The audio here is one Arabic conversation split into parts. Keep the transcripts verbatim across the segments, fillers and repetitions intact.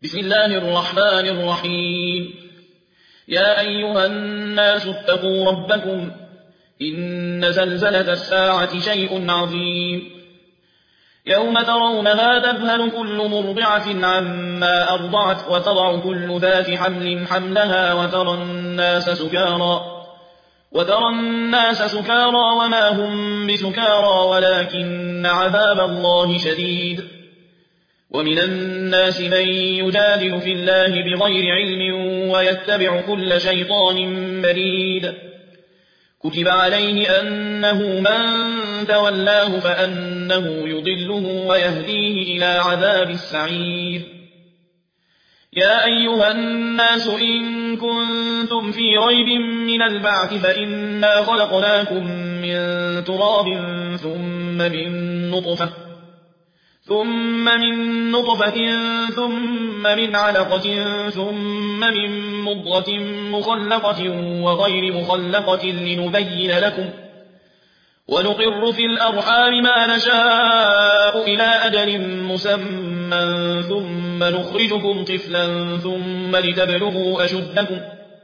بسم الله الرحمن الرحيم يا أيها الناس اتقوا ربكم إن زلزلة الساعة شيء عظيم يوم ترونها تذهل كل مرضعة عما أرضعت وتضع كل ذات حمل حملها وترى الناس سكارى وترى الناس سكارى وما هم بسكارى ولكن عذاب الله شديد ومن الناس من يجادل في الله بغير علم ويتبع كل شيطان مريد كتب عليه أنه من تولاه فأنه يضله ويهديه إلى عذاب السعير يا أيها الناس إن كنتم في ريب من البعث فإنا خلقناكم من تراب ثم من نطفة ثم من نطفة ثم من علقة ثم من مضغة مخلقة وغير مخلقة لنبين لكم ونقر في الأرحام ما نشاء إلى أجل مسمى ثم نخرجكم طفلا ثم لتبلغوا أشدكم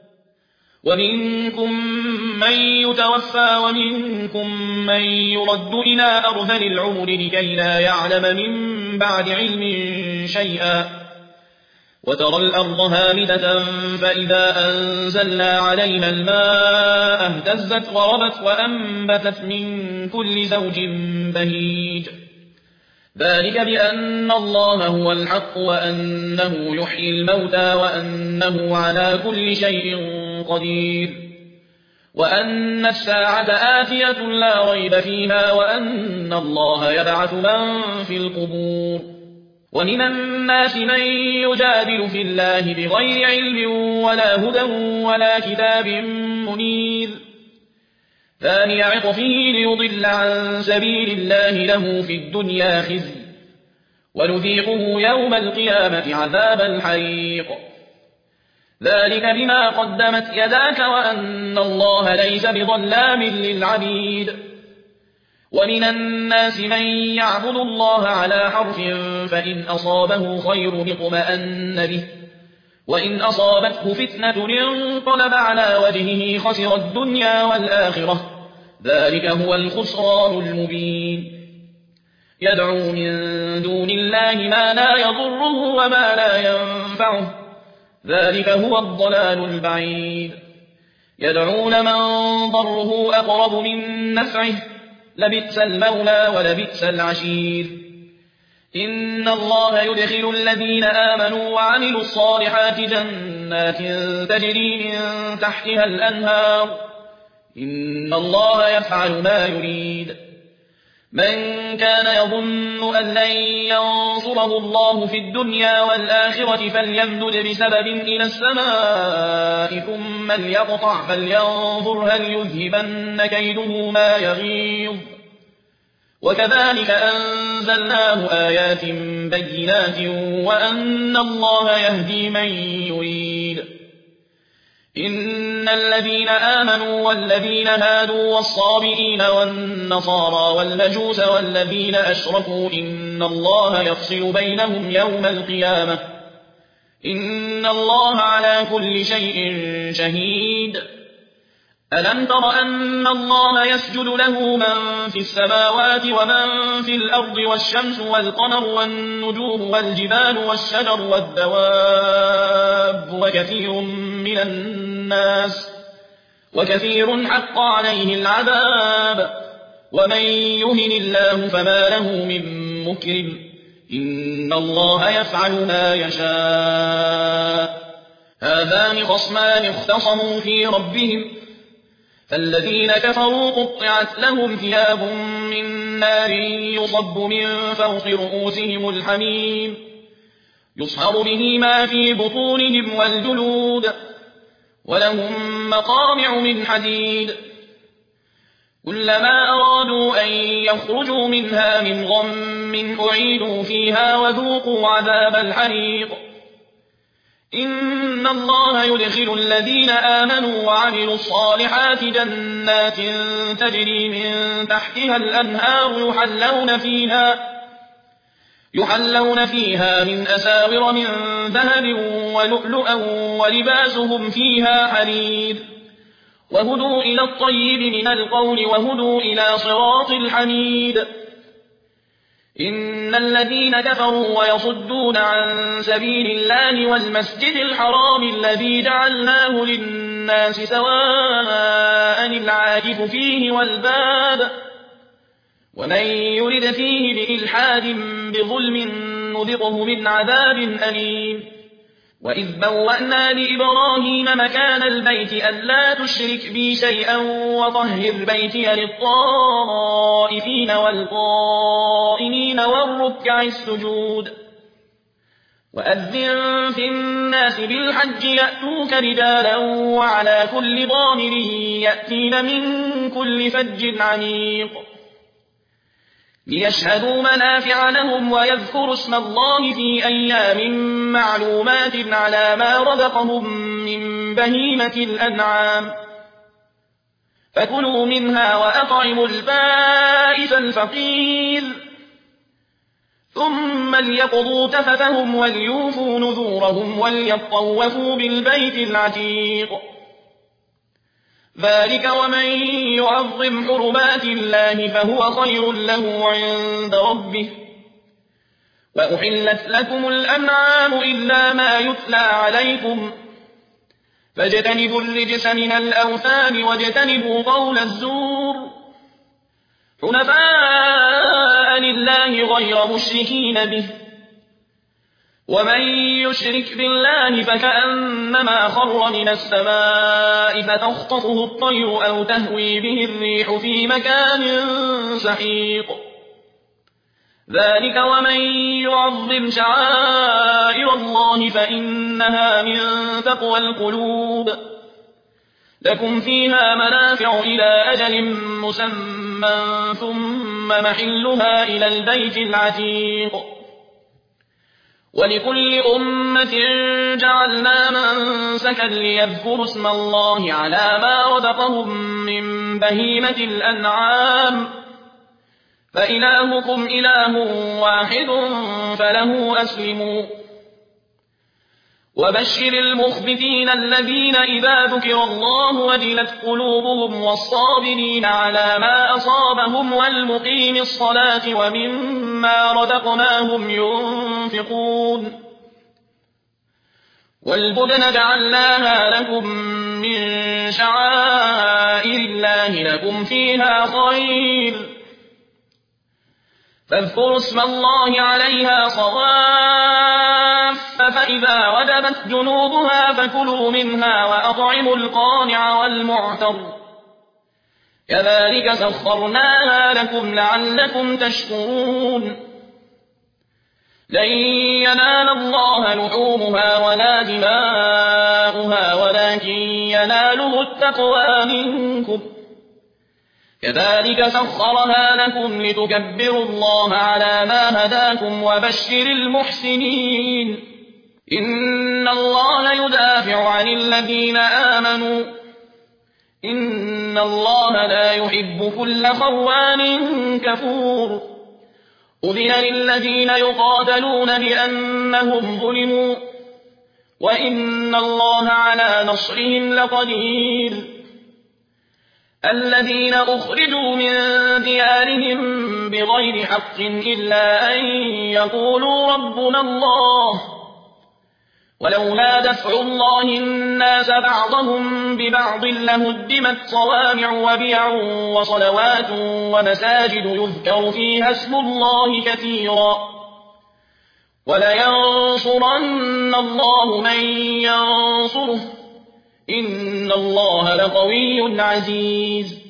ومنكم من يتوفى ومنكم من يرد إلى أرذل العمر لكي لا يعلم من بعد علم شيئا وترى الأرض هامدة فإذا أنزلنا عليها الماء اهتزت وربت وأنبتت من كل زوج بهيج ذلك بأن الله هو الحق وأنه يحيي الموتى وأنه على كل شيء قدير وأن الساعة آتية لا ريب فيها وأن الله يبعث من في القبور ومن الناس من يجادل في الله بغير علم ولا هدى ولا كتاب منير ثاني عطفه ليضل عن سبيل الله له في الدنيا خزي ونذيقه يوم القيامة عذاب الحريق ذلك بما قدمت يداك وأن الله ليس بظلام للعبيد ومن الناس من يعبد الله على حرف فإن أصابه خير اطمأن به وإن أصابته فتنة انقلب على وجهه خسر الدنيا والآخرة ذلك هو الخسران المبين يدعو من دون الله ما لا يضره وما لا ينفعه ذلك هو الضلال البعيد يدعو لمن ضره أقرب من نفعه لبئس المولى ولبئس العشير إن الله يدخل الذين آمنوا وعملوا الصالحات جنات تجري من تحتها الأنهار إن الله يفعل ما يريد من كان يظن أن لن ينصره الله في الدنيا والآخرة فليمدد بسبب إلى السماء ثم ليقطع فلينظر هل يذهبن كيده ما يغيظ وكذلك أنزلناه آيات بينات وأن الله يهدي من يريد إن الذين آمنوا والذين هادوا والصابئين والنصارى والمجوس والذين أشركوا إن الله يفصل بينهم يوم القيامة إن الله على كل شيء شهيد ألم تر أن الله يسجد له من في السماوات ومن في الأرض والشمس والقمر والنجوم والجبال والشجر والدواب وكثير من الناس وكثير حق عليه العذاب ومن يهن الله فما له من مكرم إن الله يفعل ما يشاء هذان خصمان اختصموا في ربهم فالذين كفروا قطعت لهم ثياب من نار يصب من فوق رؤوسهم الحميم يصهر به ما في بطونهم والجلود ولهم مقامع من حديد كلما أرادوا أن يخرجوا منها من غم أعيدوا فيها وذوقوا عذاب الحريق إن الله يدخل الذين آمنوا وعملوا الصالحات جنات تجري من تحتها الأنهار يحلون فيها يحلون فيها من أساور من ذهب ولؤلؤا ولباسهم فيها حرير وهدوا إلى الطيب من القول وهدوا إلى صراط الحميد. إن الذين كفروا ويصدون عن سبيل الله والمسجد الحرام الذي جعلناه للناس سواء العاكف فيه والباد ومن يرد فيه بإلحاد بظلم نذقه من عذاب أليم. وإذ بوأنا لإبراهيم مكان البيت ألا تشرك بي شيئا وطهر بيتي للطائفين والقائمين والركع السجود. وأذن في الناس بالحج يأتوك رجالا وعلى كل ضامر يأتين من كل فج عميق ليشهدوا منافع لهم ويذكروا اسم الله في أيام معلومات على ما رزقهم من بهيمة الأنعام فكلوا منها وأطعموا البائس الفقير ثم ليقضوا تفثهم وليوفوا نذورهم وليطوفوا بالبيت العتيق. ذلك ومن يعظم حرمات الله فهو خير له عند ربه. وأحلت لكم الأنعام إلا ما يتلى عليكم فاجتنبوا الرجس من الأوثان واجتنبوا قول الزور حنفاء لله غير مشركين به. ومن يشرك بالله فكأنما خر من السماء فتخطفه الطير أو تهوي به الريح في مكان سحيق. ذلك ومن يعظم شعائر الله فإنها من تقوى القلوب. لكم فيها منافع إلى أجل مسمى ثم محلها إلى البيت العتيق. ولكل أمة جعلنا منسكا ليذكروا اسم الله على ما رزقهم من بهيمة الأنعام فإلهكم إله واحد فله أسلموا. وبشر المخبتين الذين إذا ذكر الله وجلت قلوبهم والصابرين على ما أصابهم والمقيم الصلاة ومما رزقناهم ينفقون. والبدن جعلناها لكم من شعائر الله لكم فيها خير فاذكروا اسم الله عليها صواف فإذا وجبت جنوبها فكلوا منها وأطعموا القانع والمعتر كذلك سخرناها لكم لعلكم تشكرون. لن ينال الله لحومها ولا دماؤها ولكن يناله التقوى منكم كذلك سخرها لكم لتكبروا الله على ما هداكم وبشر المحسنين. إن الله يدافع عن الذين آمنوا إن الله لا يحب كل خوان كفور. أذن للذين يقاتلون بأنهم ظلموا وإن الله على نصرهم لقدير. الذين أخرجوا من ديارهم بغير حق إلا أن يقولوا ربنا الله ولولا دفع الله الناس بعضهم ببعض لهدمت صوامع وبيع وصلوات ومساجد يذكر فيها اسم الله كثيرا ولينصرن الله من ينصره إن الله لقوي عزيز.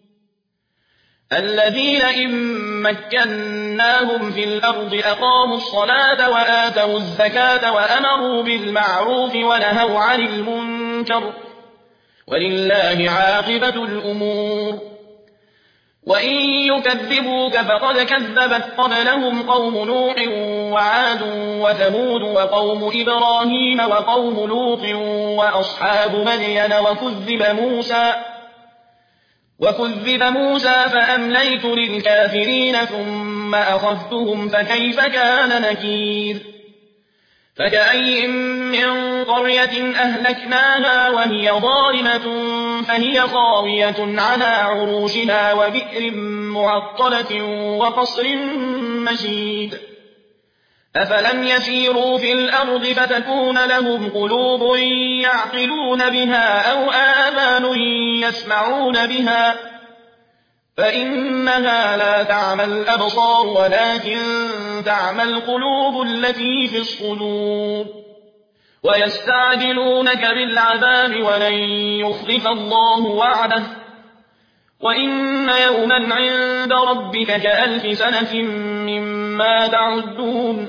الذين إن مكناهم في الأرض أقاموا الصلاة وآتوا الزكاة وأمروا بالمعروف ونهوا عن المنكر ولله عاقبة الأمور. وإن يكذبوك فقد كذبت قبلهم قوم نوح وعاد وثمود وقوم إبراهيم وقوم لوط وأصحاب مدين وكذب موسى وكذب موسى فأمليت للكافرين ثم ثم أخذتهم فكيف كان نكير فكأي من قرية أهلكناها وهي ظالمة فهي خاوية على عروشها وبئر معطلة وقصر مشيد أفلم يسيروا في الأرض فتكون لهم قلوب يعقلون بها أو آذان يسمعون بها فإنها لا تعمى الأبصار ولكن تعمى القلوب التي في الصدور ويستعجلونك بالعذاب ولن يخلف الله وعده وإن يوما عند ربك كألف سنة مما تعدون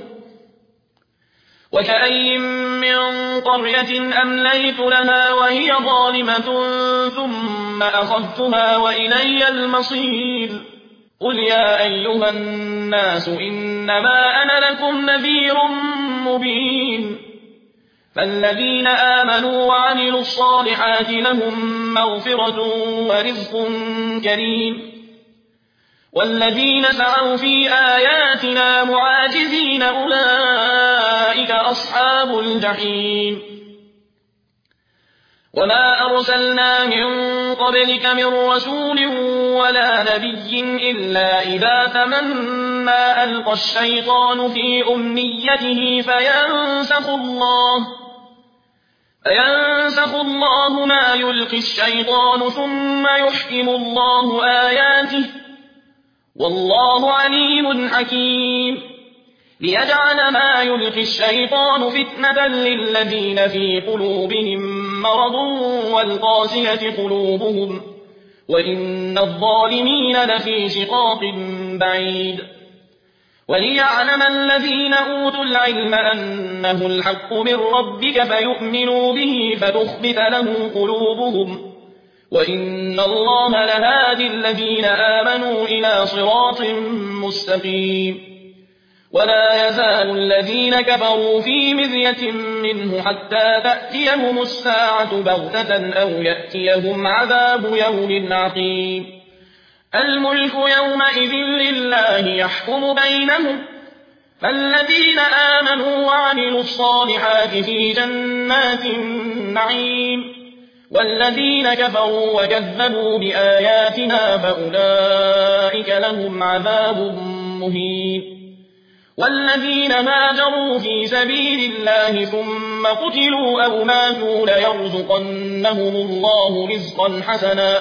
وكأي من قرية أمليت لها وهي ظالمة ثم أخذتها وإلي المصير قل يا أيها الناس إنما أنا لكم نذير مبين فالذين آمنوا وعملوا الصالحات لهم مغفرة ورزق كريم والذين سعوا في آياتنا معاجزين أولئك أصحاب الجحيم وما أرسلنا من قبلك من رسول ولا نبي إلا إذا تمنى ألقى الشيطان في أمنيته فينسخ الله فينسخ الله ما يلقي الشيطان ثم يحكم الله آياته والله عليم حكيم ليجعل ما يلقي الشيطان فتنة للذين في قلوبهم مرض والقاسية قلوبهم وإن الظالمين لفي شقاق بعيد وليعلم الذين أوتوا العلم أنه الحق من ربك فيؤمنوا به فتخبت له قلوبهم وإن الله لهادي الذين آمنوا إلى صراط مستقيم ولا يزال الذين كفروا في مذية منه حتى تأتيهم الساعة بغتة أو يأتيهم عذاب يوم عقيم الملك يومئذ لله يحكم بينهم فالذين آمنوا وعملوا الصالحات في جنات النعيم والذين كفروا وكذبوا بآياتنا فأولئك لهم عذاب مهين والذين هاجروا في سبيل الله ثم قتلوا أو ماتوا ليرزقنهم الله رزقا حسنا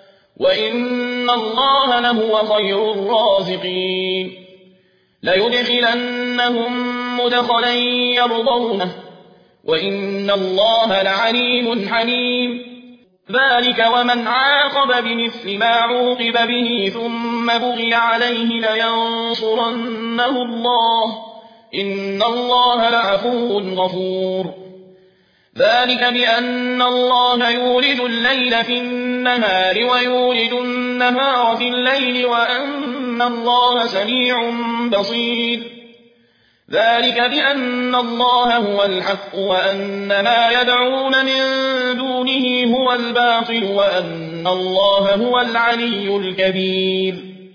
وإن الله لهو خير الرازقين ليدخلنهم مدخلا يرضونه وإن الله لعليم حليم ذلك ومن عاقب بمثل ما عوقب به ثم بغي عليه لينصرنه الله إن الله لعفو غفور ذلك بأن الله يولد الليل في النهار ويولد النهار في الليل وأن الله سميع بصير ذلك بأن الله هو الحق وأن ما يدعون من دونه هو الباطل وأن الله هو العلي الكبير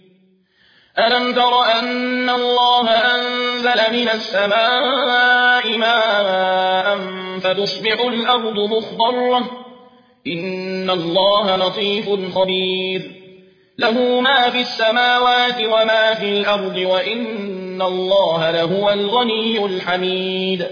ألم تر أن الله أنزل من السماء ماء فتصبح الأرض مخضرة إن الله لطيف خبير له ما في السماوات وما في الأرض وإن الله لهو الغني الحميد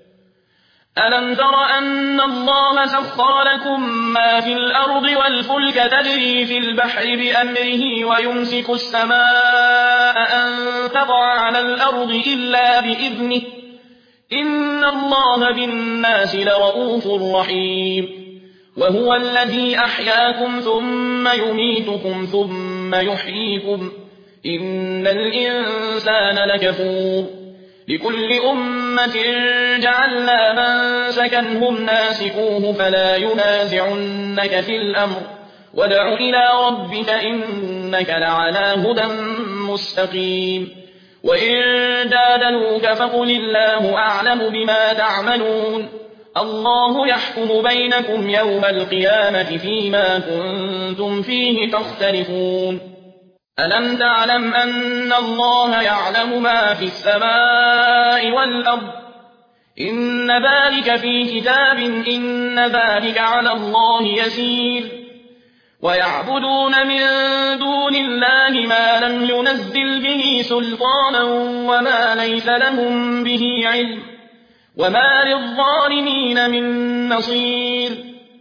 ألم تر أن الله سخر لكم ما في الأرض والفلك تجري في البحر بأمره ويمسك السماء أن تقع على الأرض إلا بإذنه إن الله بالناس لرؤوف رحيم وهو الذي أحياكم ثم يميتكم ثم يحييكم إن الإنسان لكفور لكل أمة جعلنا منسكا هم ناسكوه فلا ينازعنك في الأمر وادع إلى ربك إنك لعلى هدى مستقيم وإن جادلوك فقل الله أعلم بما تعملون الله يحكم بينكم يوم القيامة فيما كنتم فيه تختلفون ألم تعلم أن الله يعلم ما في السماء والأرض إن ذلك في كتاب إن ذلك على الله يسير ويعبدون من دون الله ما لم ينزل به سلطانا وما ليس لهم به علم وما للظالمين من نصير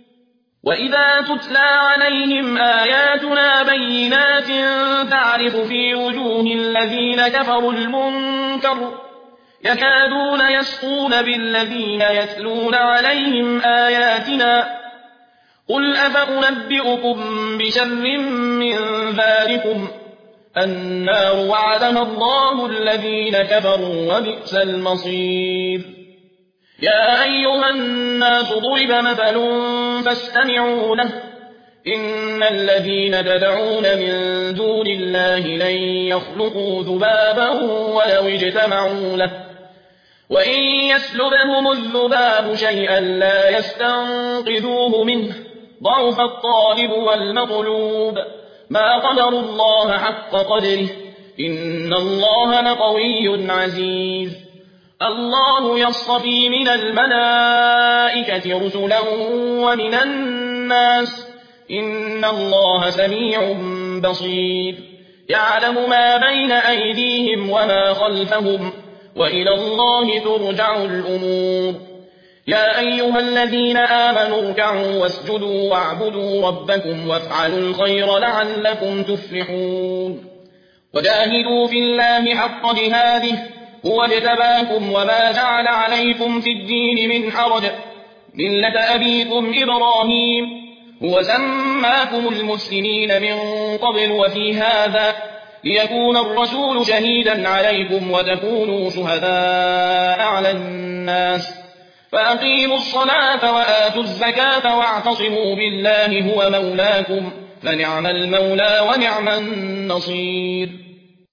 وإذا تتلى عليهم آياتنا بينات تعرف في وجوه الذين كفروا المنكر يكادون يسقون بالذين يتلون عليهم آياتنا قل أفأنبئكم بشر من ذلكم النار وعدها الله الذين كفروا وبئس المصير يا أيها الناس ضرب مثل فاستمعوا له إن الذين تدعون من دون الله لن يخلقوا ذبابا ولو اجتمعوا له وإن يسلبهم الذباب شيئا لا يستنقذوه منه ضعف الطالب والمطلوب ما قدر الله حق قدره إن الله لقوي عزيز الله يصطفي من الملائكة رسلا ومن الناس إن الله سميع بصير يعلم ما بين أيديهم وما خلفهم وإلى الله ترجع الأمور يا أيها الذين آمنوا اركعوا واسجدوا واعبدوا ربكم وافعلوا الخير لعلكم تفلحون وجاهدوا في الله حق جهاده هو اجتباكم وما جعل عليكم في الدين من حرج ملة أبيكم إبراهيم هو سماكم المسلمين من قبل وفي هذا ليكون الرسول شهيدا عليكم وتكونوا شهداء على الناس فأقيموا الصلاة وآتوا الزكاة واعتصموا بالله هو مولاكم فنعم المولى ونعم النصير